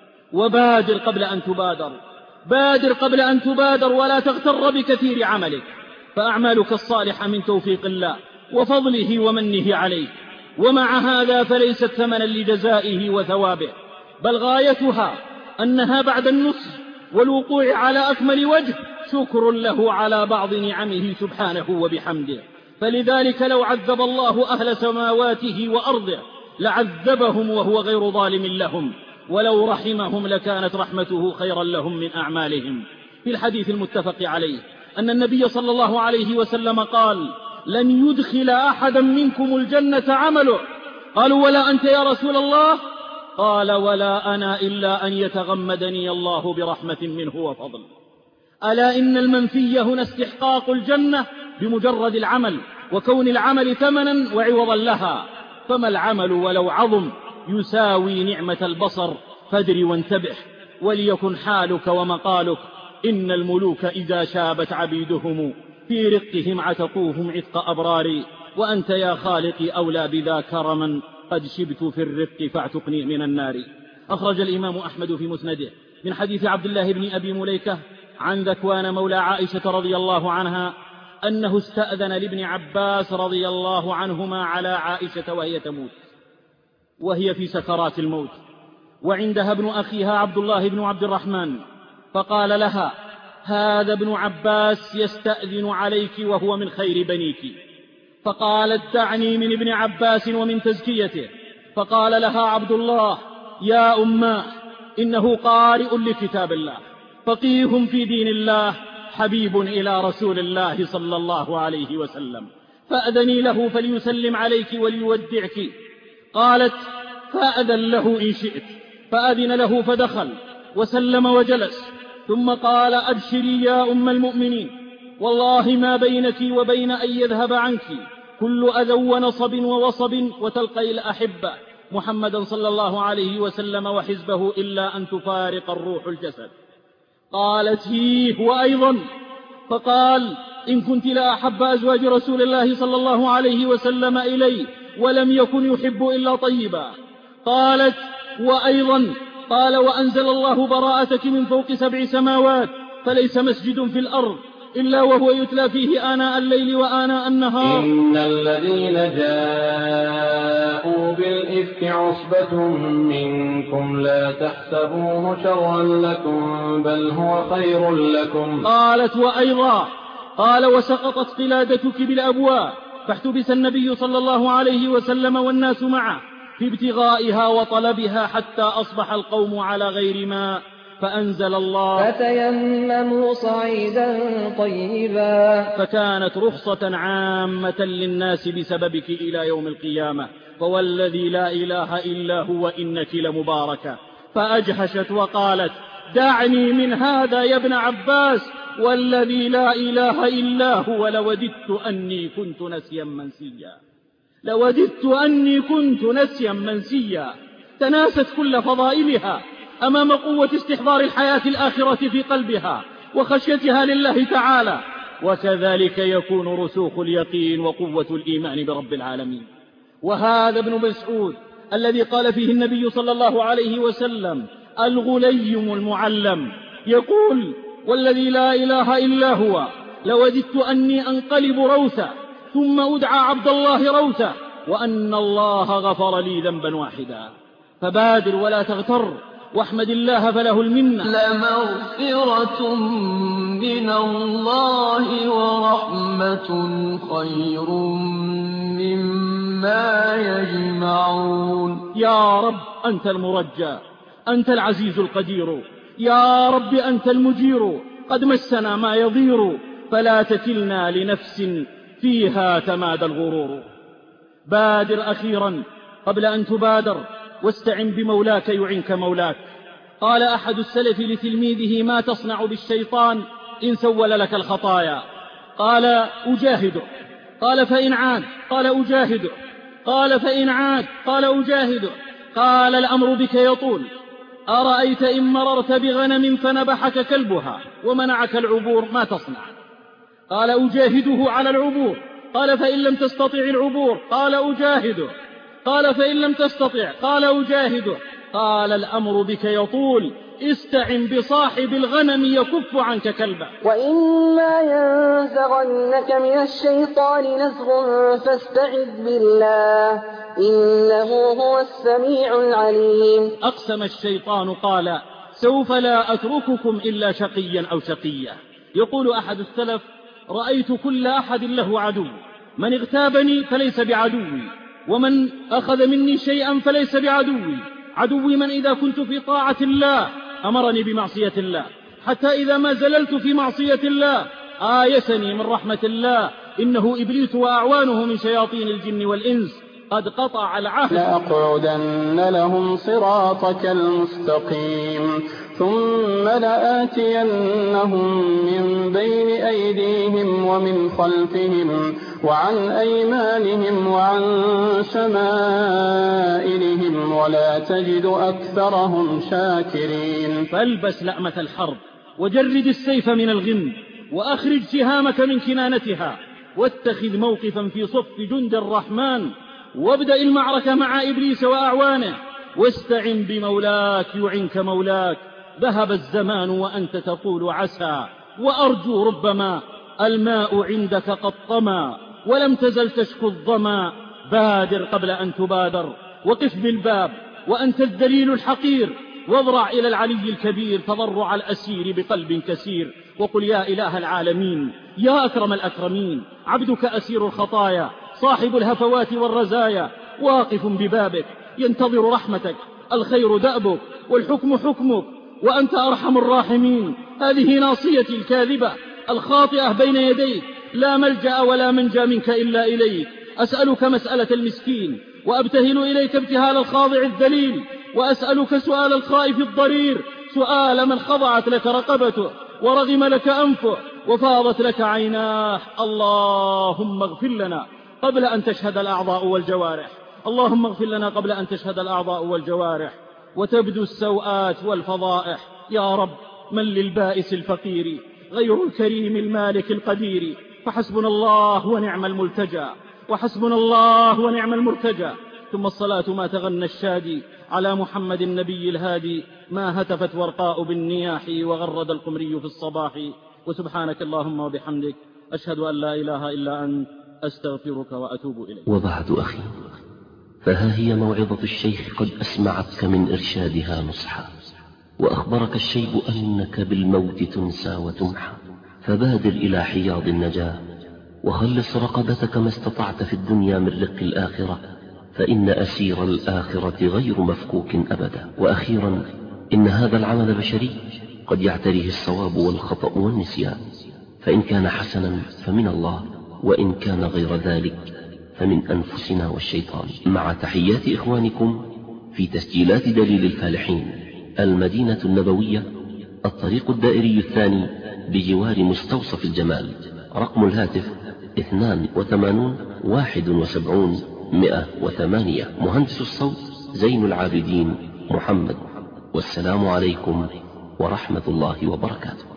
وبادر قبل أن تبادر، بادر قبل أن تبادر، ولا تغتر بكثير عملك، فأعمالك الصالحة من توفيق الله وفضله ومنه عليك. ومع هذا فليست ثمنا لجزائه وثوابه، بل غايتها أنها بعد النصح والوقوع على أكمل وجه شكر له على بعض نعمه سبحانه وبحمده. فلذلك لو عذب الله أهل سماواته وأرضه لعذبهم وهو غير ظالم لهم، ولو رحمهم لكانت رحمته خيرا لهم من أعمالهم. في الحديث المتفق عليه أن النبي صلى الله عليه وسلم قال: لن يدخل أحدا منكم الجنة عمله. قالوا: ولا أنت يا رسول الله؟ قال: ولا أنا إلا أن يتغمدني الله برحمة منه وفضل. ألا إن المنفي هنا استحقاق الجنة بمجرد العمل، وكون العمل ثمنا وعوضا لها. فما العمل ولو عظم يساوي نعمة البصر؟ فادر وانتبه، وليكن حالك ومقالك. إن الملوك إذا شابت عبيدهم في رقهم عتقوهم عتق أبرار، وأنت يا خالقي أولى بذا كرما، قد شبت في الرق فاعتقني من النار. أخرج الإمام أحمد في مسنده من حديث عبد الله بن أبي مليكة عن ذكوان مولى عائشة رضي الله عنها أنه استأذن لابن عباس رضي الله عنهما على عائشة وهي تموت، وهي في سكرات الموت، وعندها ابن أخيها عبد الله بن عبد الرحمن، فقال لها: هذا ابن عباس يستأذن عليك وهو من خير بنيك. فقالت: دعني من ابن عباس ومن تزكيته. فقال لها عبد الله: يا أماه، إنه قارئ لكتاب الله، فقيه في دين الله، حبيب إلى رسول الله صلى الله عليه وسلم، فأذني له فليسلم عليك وليودعك. قالت: فأذن له إن شئت. فأذن له فدخل وسلم وجلس، ثم قال: أبشري يا أم المؤمنين، والله ما بينك وبين أن يذهب عنك كل أذى ونصب ووصب وتلقي الأحبة محمدا صلى الله عليه وسلم وحزبه إلا أن تفارق الروح الجسد. قالت: هيه وأيضا. فقال: إن كنت لا أحب أزواج رسول الله صلى الله عليه وسلم إلي ولم يكن يحب إلا طيبا. قالت: وأيضا. قال: وأنزل الله براءتك من فوق 7 سماوات، فليس مسجد في الأرض إلا وهو يتلى فيه آناء الليل وآناء النهار. إن الذين جاءوا بالإفك عصبة منكم لا تحسبوه شرا لكم بل هو خير لكم. قالت: وأيضا. قال: وسقطت قلادتك بالأبواب، فاحتبس النبي صلى الله عليه وسلم والناس معه في ابتغائها وطلبها حتى أصبح القوم على غير ماء، فأنزل الله: فتيمموا صعيدا طيبا. فكانت رخصة عامة للناس بسببك إلى يوم القيامة، فوالذي لا إله إلا هو إنك لمباركة. فأجهشت وقالت: دعني من هذا يا ابن عباس، والذي لا إله إلا هو لوددت أني كنت نسيا منسيا، لوددت أني كنت نسيا منسيا. تناست كل فضائلها أمام قوة استحضار الحياة الآخرة في قلبها وخشيتها لله تعالى. وكذلك يكون رسوخ اليقين وقوة الإيمان برب العالمين. وهذا ابن مسعود الذي قال فيه النبي صلى الله عليه وسلم: الغليم المعلم، يقول: والذي لا إله إلا هو لوددت أني أنقلب روثا ثم أدعى عبد الله روثا وأن الله غفر لي ذنبا واحدا. فبادر ولا تغتر واحمد الله فله المنة. لمغفرة من الله ورحمة خير مما يجمعون. يا رب أنت المرجى، أنت العزيز القدير، يا رب أنت المجير، قد مسنا ما يضير، فلا تكلنا لنفس فيها تمادى الغرور. بادر أخيرا قبل أن تبادر، واستعن بمولاك يعنك مولاك. قال أحد السلف لتلميذه: ما تصنع بالشيطان إن سول لك الخطايا؟ قال: أجاهده. قال: فإن عاد؟ قال: أجاهده. قال: فإن عاد؟ قال: أجاهده. قال: الأمر بك يطول. أرأيت إن مررت بغنم فنبحك كلبها ومنعك العبور ما تصنع؟ قال: أجاهده على العبور. قال: فإن لم تستطع العبور؟ قال: أجاهده. قال: فإن لم تستطع؟ قال: أجاهده. قال: الأمر بك يطول، استعن بصاحب الغنم يكف عنك كلبه. وإما ينزغنك من الشيطان نزغ فاستعذ بالله إنه هو السميع العليم. أقسم الشيطان قال: سوف لا أترككم إلا شقيا أو شقية. يقول أحد السلف: رأيت كل أحد له عدو، من اغتابني فليس بعدوي، ومن أخذ مني شيئا فليس بعدوي. عدوي من إذا كنت في طاعة الله أمرني بمعصية الله، حتى إذا ما زللت في معصية الله آيسني من رحمة الله، إنه إبليس وأعوانه من شياطين الجن والإنس قد قطع العهد. لأقعدن لهم صراطك المستقيم ثم لآتينهم من بين أيديهم ومن خلفهم وعن أيمانهم وعن شمائلهم ولا تجد أكثرهم شاكرين. فالبس لأمة الحرب وجرد السيف من الغم وأخرج سهامك من كنانتها، واتخذ موقفا في صف جند الرحمن، وابدأ المعركة مع إبليس وأعوانه، واستعن بمولاك يعنك مولاك. ذهب الزمان وأنت تقول عسى وأرجو ربما، الماء عندك قد طمى ولم تزل تشكو الظما. بادر قبل أن تبادر، وقف بالباب وأنت الذليل الحقير، واضرع إلى العلي الكبير تضرع الأسير بقلب كسير، وقل: يا إله العالمين، يا أكرم الأكرمين، عبدك أسير الخطايا، صاحب الهفوات والرزايا، واقف ببابك ينتظر رحمتك، الخير دأبك والحكم حكمك، وأنت أرحم الراحمين. هذه ناصيتي الكاذبة الخاطئة بين يديك، لا ملجأ ولا منجا منك إلا إليك. أسألك مسألة المسكين، وأبتهل إليك ابتهال الخاضع الذليل، وأسألك سؤال الخائف الضرير، سؤال من خضعت لك رقبته ورغم لك أنفه وفاضت لك عيناه. اللهم اغفر لنا قبل أن تشهد الأعضاء والجوارح، اللهم اغفر لنا قبل أن تشهد الأعضاء والجوارح وتبدو السوءات والفضائح. يا رب، من للبائس الفقير غير الكريم المالك القدير؟ فحسبنا الله ونعم الملتجى، وحسبنا الله ونعم المرتجى. ثم الصلاة ما تغنى الشادي على محمد النبي الهادي، ما هتفت ورقاء بالنياح وغرد القمري في الصباح. وسبحانك اللهم وبحمدك، أشهد أن لا إله إلا أنت، أستغفرك وأتوب إليك. وبعد أخي، فها هي موعظة الشيخ قد أسمعتك من إرشادها نصحا، وأخبرك الشيب أنك بالموت تنسى وتمحى، فبادر إلى حياض النجاة، وخلص رقبتك ما استطعت في الدنيا من رق الآخرة، فإن أسير الآخرة غير مفكوك أبدا. وأخيرا، إن هذا العمل بشري قد يعتريه الصواب والخطأ والنسيان، فإن كان حسنا فمن الله، وإن كان غير ذلك فمن أنفسنا والشيطان. مع تحيات إخوانكم في تسجيلات دليل الفالحين، المدينة النبوية، الطريق الدائري الثاني بجوار مستوصف الجمال. رقم الهاتف 82 71 108. مهندس الصوت زين العابدين محمد. والسلام عليكم ورحمة الله وبركاته.